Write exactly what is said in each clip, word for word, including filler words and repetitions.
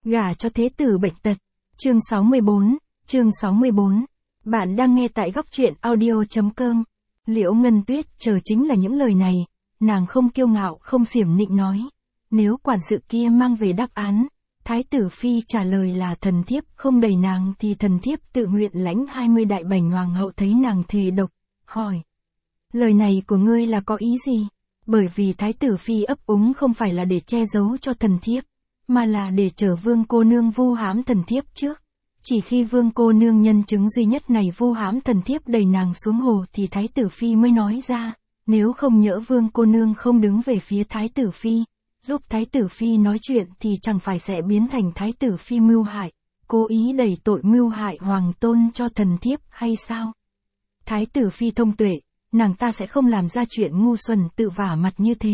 Gả cho thế tử bệnh tật. Chương sáu mươi bốn, chương sáu mươi bốn. Bạn đang nghe tại góc truyện audio.com. Liễu Ngân Tuyết chờ chính là những lời này, nàng không kiêu ngạo không xiểm nịnh nói. Nếu quản sự kia mang về đáp án, Thái tử Phi trả lời là thần thiếp không đẩy nàng thì thần thiếp tự nguyện lãnh hai mươi đại bảnh. Hoàng hậu thấy nàng thề độc, hỏi. Lời này của ngươi là có ý gì? Bởi vì Thái tử Phi ấp úng không phải là để che giấu cho thần thiếp, mà là để chở vương cô nương vu hãm thần thiếp trước. Chỉ khi vương cô nương nhân chứng duy nhất này vu hãm thần thiếp đẩy nàng xuống hồ thì Thái tử Phi mới nói ra, nếu không nhỡ vương cô nương không đứng về phía Thái tử Phi, giúp Thái tử Phi nói chuyện thì chẳng phải sẽ biến thành Thái tử Phi mưu hại, cố ý đẩy tội mưu hại hoàng tôn cho thần thiếp hay sao? Thái tử Phi thông tuệ, nàng ta sẽ không làm ra chuyện ngu xuẩn tự vả mặt như thế.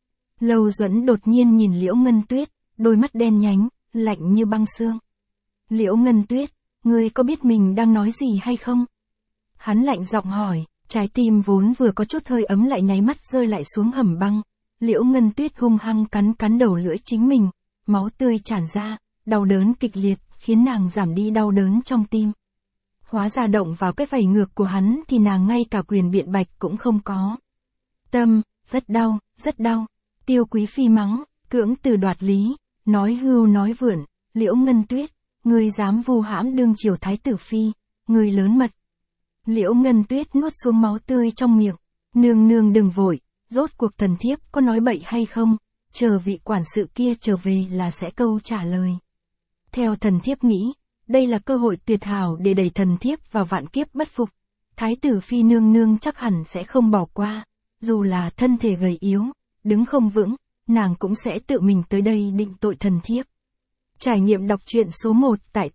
Lâu Duẫn đột nhiên nhìn Liễu Ngân Tuyết, đôi mắt đen nhánh, lạnh như băng xương. Liễu Ngân Tuyết, ngươi có biết mình đang nói gì hay không? Hắn lạnh giọng hỏi, trái tim vốn vừa có chút hơi ấm lại nháy mắt rơi lại xuống hầm băng. Liễu Ngân Tuyết hung hăng cắn cắn đầu lưỡi chính mình, máu tươi tràn ra, đau đớn kịch liệt, khiến nàng giảm đi đau đớn trong tim. Hóa ra động vào cái vảy ngược của hắn thì nàng ngay cả quyền biện bạch cũng không có. Tâm, rất đau, rất đau. Tiêu Quý Phi mắng, cưỡng từ đoạt lý, nói hưu nói vượn, Liễu Ngân Tuyết, ngươi dám vu hãm đương triều Thái tử Phi, ngươi lớn mật. Liễu Ngân Tuyết nuốt xuống máu tươi trong miệng, nương nương đừng vội, rốt cuộc thần thiếp có nói bậy hay không, chờ vị quản sự kia trở về là sẽ câu trả lời. Theo thần thiếp nghĩ, đây là cơ hội tuyệt hảo để đẩy thần thiếp vào vạn kiếp bất phục. Thái tử Phi nương nương chắc hẳn sẽ không bỏ qua, dù là thân thể gầy yếu, đứng không vững, nàng cũng sẽ tự mình tới đây định tội thần thiếp. Trải nghiệm đọc truyện số một tại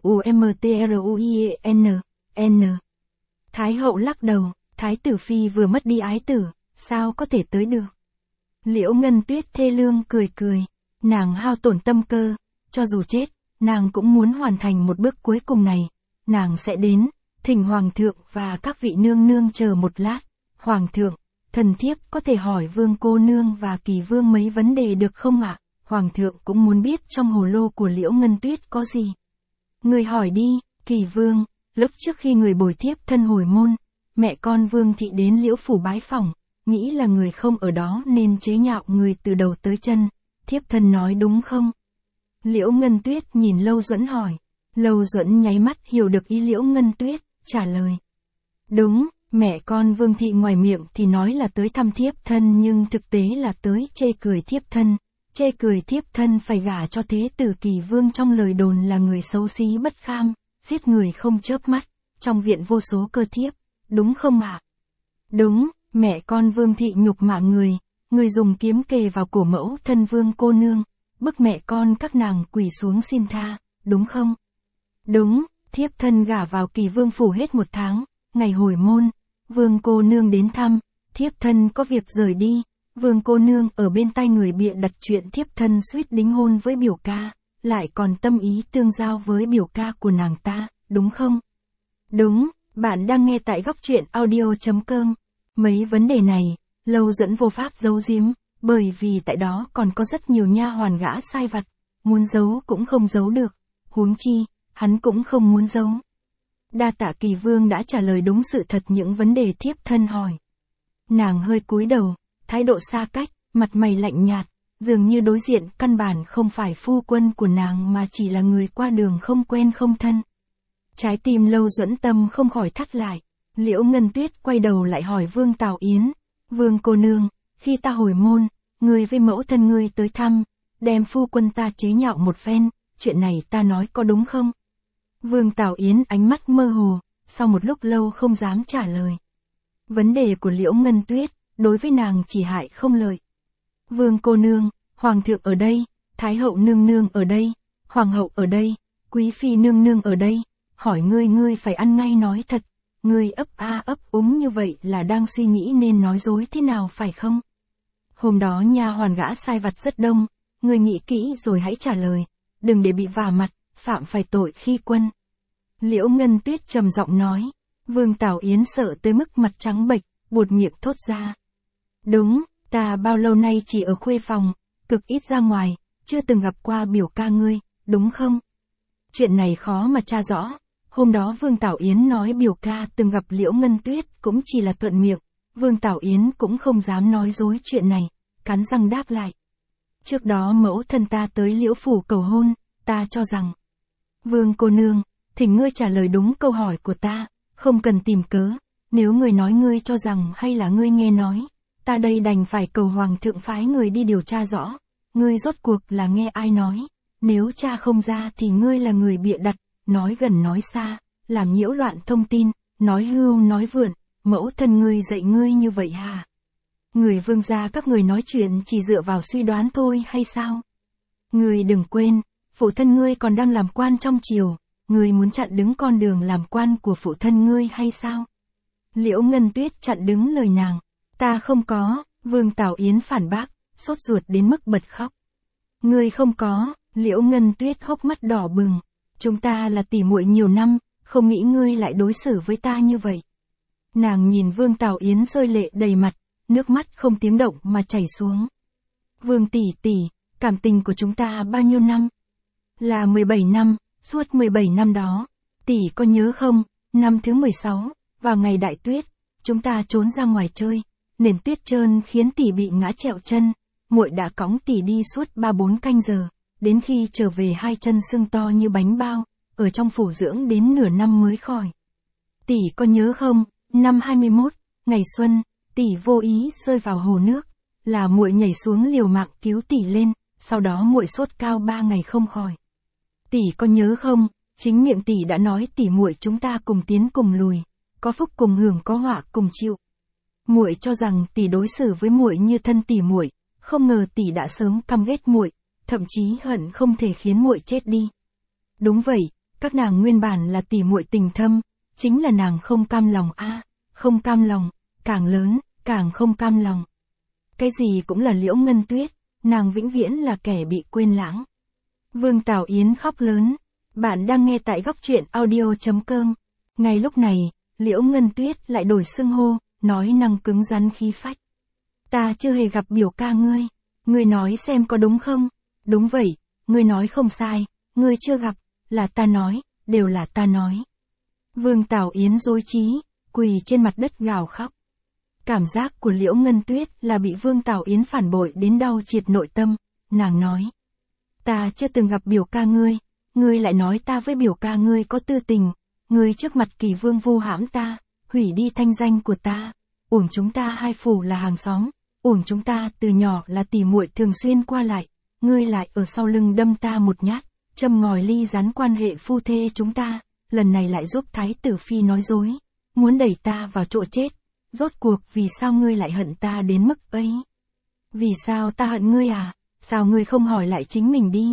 trumtruien. N. Thái hậu lắc đầu, Thái tử Phi vừa mất đi ái tử, sao có thể tới được? Liễu Ngân Tuyết thê lương cười cười, nàng hao tổn tâm cơ, cho dù chết, nàng cũng muốn hoàn thành một bước cuối cùng này. Nàng sẽ đến, thỉnh hoàng thượng và các vị nương nương chờ một lát. Hoàng thượng, thần thiếp có thể hỏi vương cô nương và Kỳ vương mấy vấn đề được không ạ? Hoàng thượng cũng muốn biết trong hồ lô của Liễu Ngân Tuyết có gì. Người hỏi đi, Kỳ vương. Lúc trước khi người bồi thiếp thân hồi môn, mẹ con Vương thị đến Liễu phủ bái phỏng, nghĩ là người không ở đó nên chế nhạo người từ đầu tới chân, thiếp thân nói đúng không? Liễu Ngân Tuyết nhìn Lâu Duẫn hỏi, Lâu Duẫn nháy mắt hiểu được ý Liễu Ngân Tuyết, trả lời. Đúng, mẹ con Vương thị ngoài miệng thì nói là tới thăm thiếp thân nhưng thực tế là tới chê cười thiếp thân, chê cười thiếp thân phải gả cho thế tử Kỳ vương trong lời đồn là người xấu xí bất kham, giết người không chớp mắt, trong viện vô số cơ thiếp, đúng không ạ? Đúng, mẹ con Vương thị nhục mạ người, người dùng kiếm kề vào cổ mẫu thân Vương cô nương, bức mẹ con các nàng quỳ xuống xin tha, đúng không? Đúng, thiếp thân gả vào Kỳ vương phủ hết một tháng, ngày hồi môn, Vương cô nương đến thăm, thiếp thân có việc rời đi, Vương cô nương ở bên tai người bịa đặt chuyện thiếp thân suýt đính hôn với biểu ca, lại còn tâm ý tương giao với biểu ca của nàng ta, đúng không? Đúng, bạn đang nghe tại góc truyện audio.com. Mấy vấn đề này, Lâu Duẫn vô pháp giấu giếm, bởi vì tại đó còn có rất nhiều nha hoàn gã sai vặt, muốn giấu cũng không giấu được, huống chi, hắn cũng không muốn giấu. Đa tạ Kỳ vương đã trả lời đúng sự thật những vấn đề thiếp thân hỏi. Nàng hơi cúi đầu, thái độ xa cách, mặt mày lạnh nhạt, dường như đối diện căn bản không phải phu quân của nàng mà chỉ là người qua đường không quen không thân. Trái tim Lâu Duẫn tâm không khỏi thắt lại. Liễu Ngân Tuyết quay đầu lại hỏi Vương Tào Yến, Vương cô nương, khi ta hồi môn, ngươi với mẫu thân ngươi tới thăm, đem phu quân ta chế nhạo một phen, chuyện này ta nói có đúng không? Vương Tào Yến ánh mắt mơ hồ, sau một lúc lâu không dám trả lời. Vấn đề của Liễu Ngân Tuyết, đối với nàng chỉ hại không lợi. Vương cô nương, hoàng thượng ở đây, thái hậu nương nương ở đây, hoàng hậu ở đây, quý phi nương nương ở đây, hỏi ngươi ngươi phải ăn ngay nói thật, ngươi ấp a ấp úng như vậy là đang suy nghĩ nên nói dối thế nào phải không? Hôm đó nha hoàn gã sai vặt rất đông, ngươi nghĩ kỹ rồi hãy trả lời, đừng để bị vả mặt, phạm phải tội khi quân. Liễu Ngân Tuyết trầm giọng nói, Vương Tào Yến sợ tới mức mặt trắng bệch, buột miệng thốt ra. Đúng, ta bao lâu nay chỉ ở khuê phòng, cực ít ra ngoài, chưa từng gặp qua biểu ca ngươi, đúng không? Chuyện này khó mà tra rõ. Hôm đó Vương Tảo Yến nói biểu ca từng gặp Liễu Ngân Tuyết cũng chỉ là thuận miệng. Vương Tảo Yến cũng không dám nói dối chuyện này, cắn răng đáp lại. Trước đó mẫu thân ta tới Liễu phủ cầu hôn, ta cho rằng. Vương cô nương, thỉnh ngươi trả lời đúng câu hỏi của ta, không cần tìm cớ. Nếu ngươi nói ngươi cho rằng hay là ngươi nghe nói, ta đây đành phải cầu hoàng thượng phái người đi điều tra rõ. Ngươi rốt cuộc là nghe ai nói, nếu tra không ra thì ngươi là người bịa đặt, nói gần nói xa, làm nhiễu loạn thông tin, nói hưu nói vượn, mẫu thân ngươi dạy ngươi như vậy hả? Người Vương gia các người nói chuyện chỉ dựa vào suy đoán thôi hay sao? Ngươi đừng quên, phụ thân ngươi còn đang làm quan trong triều, ngươi muốn chặn đứng con đường làm quan của phụ thân ngươi hay sao? Liễu Ngân Tuyết chặn đứng lời nàng, ta không có, Vương Tảo Yến phản bác, sốt ruột đến mức bật khóc. Ngươi không có, Liễu Ngân Tuyết hốc mắt đỏ bừng, chúng ta là tỉ muội nhiều năm, không nghĩ ngươi lại đối xử với ta như vậy. Nàng nhìn Vương Tảo Yến rơi lệ đầy mặt, nước mắt không tiếng động mà chảy xuống. Vương tỷ tỷ, cảm tình của chúng ta bao nhiêu năm? Là mười bảy năm, suốt mười bảy năm đó. Tỷ có nhớ không, năm thứ mười sáu, vào ngày đại tuyết, chúng ta trốn ra ngoài chơi, nền tuyết trơn khiến tỷ bị ngã trẹo chân, muội đã cõng tỷ đi suốt ba bốn canh giờ, đến khi trở về hai chân sưng to như bánh bao, ở trong phủ dưỡng đến nửa năm mới khỏi. Tỷ có nhớ không, năm hai mươi mốt, ngày xuân, tỷ vô ý rơi vào hồ nước, là muội nhảy xuống liều mạng cứu tỷ lên, sau đó muội sốt cao ba ngày không khỏi. Tỷ có nhớ không, chính miệng tỷ đã nói tỷ muội chúng ta cùng tiến cùng lùi, có phúc cùng hưởng có họa cùng chịu. Muội cho rằng tỷ đối xử với muội như thân tỷ muội, không ngờ tỷ đã sớm căm ghét muội, thậm chí hận không thể khiến muội chết đi. Đúng vậy, các nàng nguyên bản là tỷ muội tình thâm, chính là nàng không cam lòng a, à, không cam lòng, càng lớn, càng không cam lòng. Cái gì cũng là Liễu Ngân Tuyết, nàng vĩnh viễn là kẻ bị quên lãng. Vương Tảo Yến khóc lớn, bạn đang nghe tại góc truyện audio chấm com. Ngay lúc này, Liễu Ngân Tuyết lại đổi xưng hô, nói năng cứng rắn khí phách. Ta chưa hề gặp biểu ca ngươi, ngươi nói xem có đúng không? Đúng vậy, ngươi nói không sai, ngươi chưa gặp, là ta nói, đều là ta nói. Vương Tảo Yến rối trí, quỳ trên mặt đất gào khóc. Cảm giác của Liễu Ngân Tuyết là bị Vương Tảo Yến phản bội đến đau triệt nội tâm, nàng nói. Ta chưa từng gặp biểu ca ngươi, ngươi lại nói ta với biểu ca ngươi có tư tình, ngươi trước mặt Kỳ Vương vu hãm ta, hủy đi thanh danh của ta, uổng chúng ta hai phủ là hàng xóm, uổng chúng ta từ nhỏ là tỉ muội thường xuyên qua lại, ngươi lại ở sau lưng đâm ta một nhát, châm ngòi ly gián quan hệ phu thê chúng ta, lần này lại giúp Thái tử Phi nói dối, muốn đẩy ta vào chỗ chết, rốt cuộc vì sao ngươi lại hận ta đến mức ấy? Vì sao ta hận ngươi à? Sao ngươi không hỏi lại chính mình đi?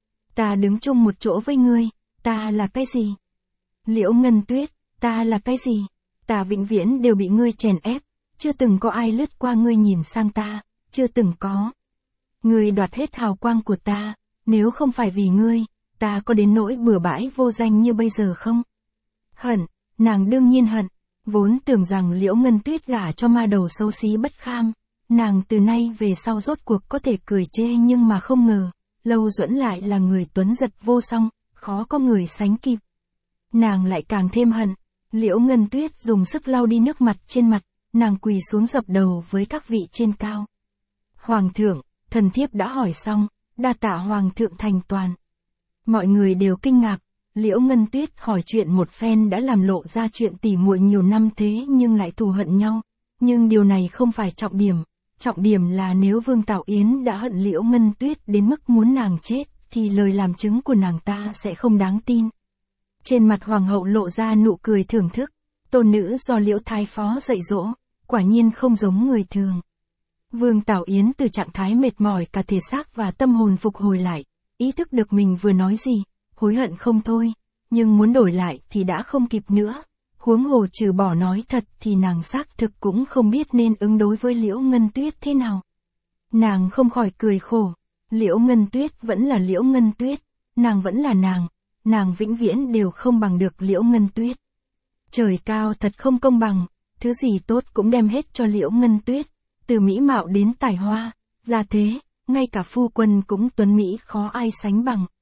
Ta đứng chung một chỗ với ngươi, ta là cái gì? Liễu Ngân Tuyết, ta là cái gì? Ta vĩnh viễn đều bị ngươi chèn ép, chưa từng có ai lướt qua ngươi nhìn sang ta, chưa từng có. Ngươi đoạt hết hào quang của ta, nếu không phải vì ngươi, ta có đến nỗi bừa bãi vô danh như bây giờ không? Hận, nàng đương nhiên hận, vốn tưởng rằng Liễu Ngân Tuyết gả cho ma đầu xấu xí bất kham, nàng từ nay về sau rốt cuộc có thể cười chê nhưng mà không ngờ, Lâu Duẫn lại là người tuấn giật vô song, khó có người sánh kịp. Nàng lại càng thêm hận, Liễu Ngân Tuyết dùng sức lau đi nước mặt trên mặt, nàng quỳ xuống dập đầu với các vị trên cao. Hoàng thượng, thần thiếp đã hỏi xong, đa tạ Hoàng thượng thành toàn. Mọi người đều kinh ngạc, Liễu Ngân Tuyết hỏi chuyện một phen đã làm lộ ra chuyện tỉ muội nhiều năm thế nhưng lại thù hận nhau. Nhưng điều này không phải trọng điểm, trọng điểm là nếu Vương Tảo Yến đã hận Liễu Ngân Tuyết đến mức muốn nàng chết, thì lời làm chứng của nàng ta sẽ không đáng tin. Trên mặt Hoàng hậu lộ ra nụ cười thưởng thức, tôn nữ do Liễu Thái Phó dạy dỗ, quả nhiên không giống người thường. Vương Tảo Yến từ trạng thái mệt mỏi cả thể xác và tâm hồn phục hồi lại, ý thức được mình vừa nói gì, hối hận không thôi, nhưng muốn đổi lại thì đã không kịp nữa. Huống hồ trừ bỏ nói thật thì nàng xác thực cũng không biết nên ứng đối với Liễu Ngân Tuyết thế nào. Nàng không khỏi cười khổ, Liễu Ngân Tuyết vẫn là Liễu Ngân Tuyết, nàng vẫn là nàng, nàng vĩnh viễn đều không bằng được Liễu Ngân Tuyết. Trời cao thật không công bằng, thứ gì tốt cũng đem hết cho Liễu Ngân Tuyết, từ mỹ mạo đến tài hoa, gia thế, ngay cả phu quân cũng tuấn mỹ khó ai sánh bằng,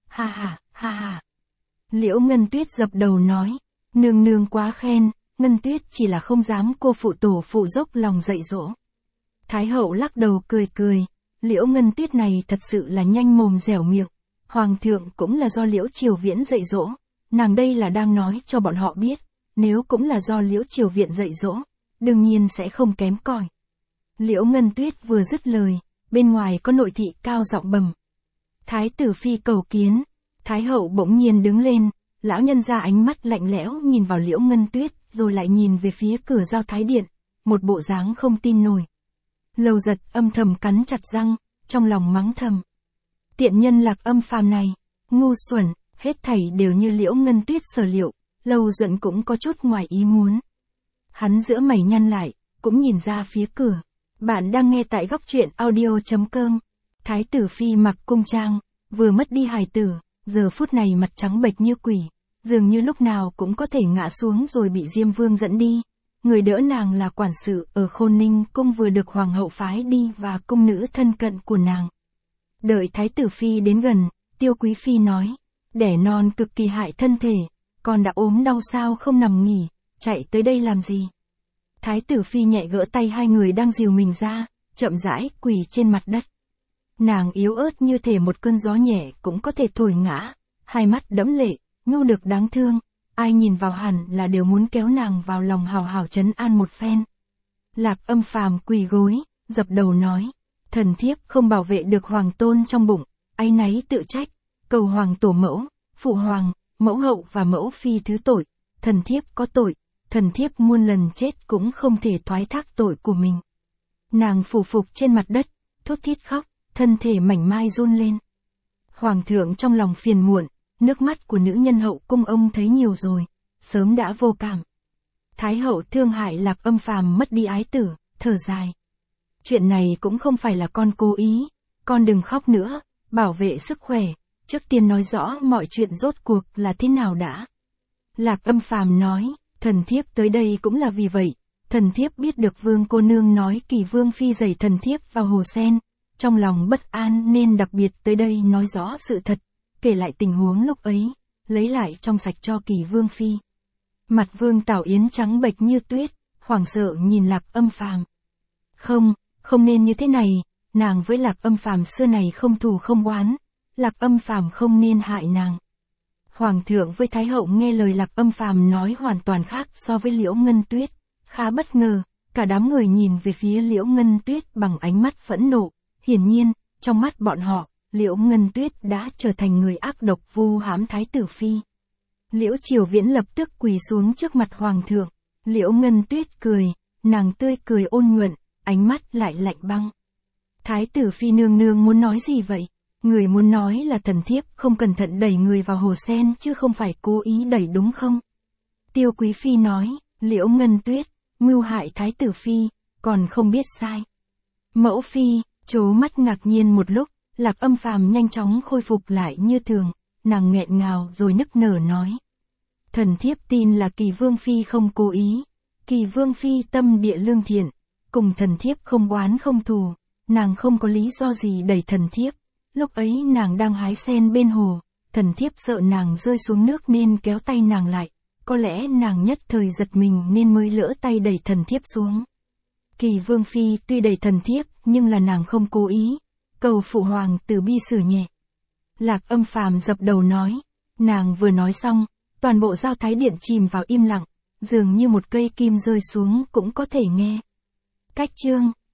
ha ha, ha ha. Liễu Ngân Tuyết dập đầu nói, nương nương quá khen, Ngân Tuyết chỉ là không dám cô phụ tổ phụ dốc lòng dạy dỗ. Thái hậu lắc đầu cười cười, Liễu Ngân Tuyết này thật sự là nhanh mồm dẻo miệng, hoàng thượng cũng là do Liễu Triều Viễn dạy dỗ, nàng đây là đang nói cho bọn họ biết, nếu cũng là do Liễu Triều Viện dạy dỗ, đương nhiên sẽ không kém cỏi. Liễu Ngân Tuyết vừa dứt lời, bên ngoài có nội thị cao giọng bẩm. Thái tử phi cầu kiến, Thái hậu bỗng nhiên đứng lên, lão nhân ra ánh mắt lạnh lẽo nhìn vào Liễu Ngân Tuyết, rồi lại nhìn về phía cửa giao thái điện, một bộ dáng không tin nổi. Lầu Giật âm thầm cắn chặt răng, trong lòng mắng thầm. Tiện nhân Lạc Âm Phàm này, ngu xuẩn, hết thảy đều như Liễu Ngân Tuyết sở liệu, Lầu Duận cũng có chút ngoài ý muốn. Hắn giữa mày nhăn lại, cũng nhìn ra phía cửa. Bạn đang nghe tại góc truyện audio chấm com. Thái tử phi mặc cung trang, vừa mất đi hài tử, giờ phút này mặt trắng bệch như quỷ, dường như lúc nào cũng có thể ngã xuống rồi bị Diêm Vương dẫn đi. Người đỡ nàng là quản sự ở Khôn Ninh cung vừa được hoàng hậu phái đi và cung nữ thân cận của nàng. Đợi thái tử phi đến gần, Tiêu Quý phi nói, đẻ non cực kỳ hại thân thể, con đã ốm đau sao không nằm nghỉ, chạy tới đây làm gì? Thái tử phi nhẹ gỡ tay hai người đang dìu mình ra, chậm rãi quỳ trên mặt đất. Nàng yếu ớt như thể một cơn gió nhẹ cũng có thể thổi ngã, hai mắt đẫm lệ, nhu được đáng thương, ai nhìn vào hẳn là đều muốn kéo nàng vào lòng hào hào trấn an một phen. Lạc Âm Phàm quỳ gối, dập đầu nói, thần thiếp không bảo vệ được hoàng tôn trong bụng, áy náy tự trách, cầu hoàng tổ mẫu, phụ hoàng, mẫu hậu và mẫu phi thứ tội, thần thiếp có tội, thần thiếp muôn lần chết cũng không thể thoái thác tội của mình. Nàng phủ phục trên mặt đất, thút thít khóc, thân thể mảnh mai run lên. Hoàng thượng trong lòng phiền muộn, nước mắt của nữ nhân hậu cung ông thấy nhiều rồi, sớm đã vô cảm. Thái hậu thương hại Lạc Âm Phàm mất đi ái tử, thở dài. Chuyện này cũng không phải là con cố ý, con đừng khóc nữa, bảo vệ sức khỏe, trước tiên nói rõ mọi chuyện rốt cuộc là thế nào đã. Lạc Âm Phàm nói, thần thiếp tới đây cũng là vì vậy, thần thiếp biết được Vương cô nương nói Kỳ Vương phi giày thần thiếp vào hồ sen, trong lòng bất an nên đặc biệt tới đây nói rõ sự thật, kể lại tình huống lúc ấy, lấy lại trong sạch cho Kỳ Vương phi. Mặt Vương Tảo Yến trắng bệch như tuyết, hoảng sợ nhìn Lạc Âm Phàm. Không, không nên như thế này, nàng với Lạc Âm Phàm xưa này không thù không oán, Lạc Âm Phàm không nên hại nàng. Hoàng thượng với Thái hậu nghe lời Lạc Âm Phàm nói hoàn toàn khác so với Liễu Ngân Tuyết, khá bất ngờ, cả đám người nhìn về phía Liễu Ngân Tuyết bằng ánh mắt phẫn nộ, hiển nhiên, trong mắt bọn họ, Liễu Ngân Tuyết đã trở thành người ác độc vu hãm Thái tử phi. Liễu Triều Viễn lập tức quỳ xuống trước mặt Hoàng thượng, Liễu Ngân Tuyết cười, nàng tươi cười ôn nhuận, ánh mắt lại lạnh băng. Thái tử phi nương nương muốn nói gì vậy? Người muốn nói là thần thiếp không cẩn thận đẩy người vào hồ sen chứ không phải cố ý đẩy đúng không? Tiêu Quý phi nói, Liễu Ngân Tuyết, mưu hại Thái tử phi, còn không biết sai. Mẫu phi, trố mắt ngạc nhiên một lúc, Lạc Âm Phàm nhanh chóng khôi phục lại như thường, nàng nghẹn ngào rồi nức nở nói. Thần thiếp tin là Kỳ Vương phi không cố ý, Kỳ Vương phi tâm địa lương thiện, cùng thần thiếp không oán không thù, nàng không có lý do gì đẩy thần thiếp. Lúc ấy nàng đang hái sen bên hồ, thần thiếp sợ nàng rơi xuống nước nên kéo tay nàng lại, có lẽ nàng nhất thời giật mình nên mới lỡ tay đẩy thần thiếp xuống. Kỳ Vương phi tuy đẩy thần thiếp nhưng là nàng không cố ý, cầu phụ hoàng từ bi xử nhẹ. Lạc Âm Phàm dập đầu nói, nàng vừa nói xong, toàn bộ giao thái điện chìm vào im lặng, dường như một cây kim rơi xuống cũng có thể nghe. Cách chương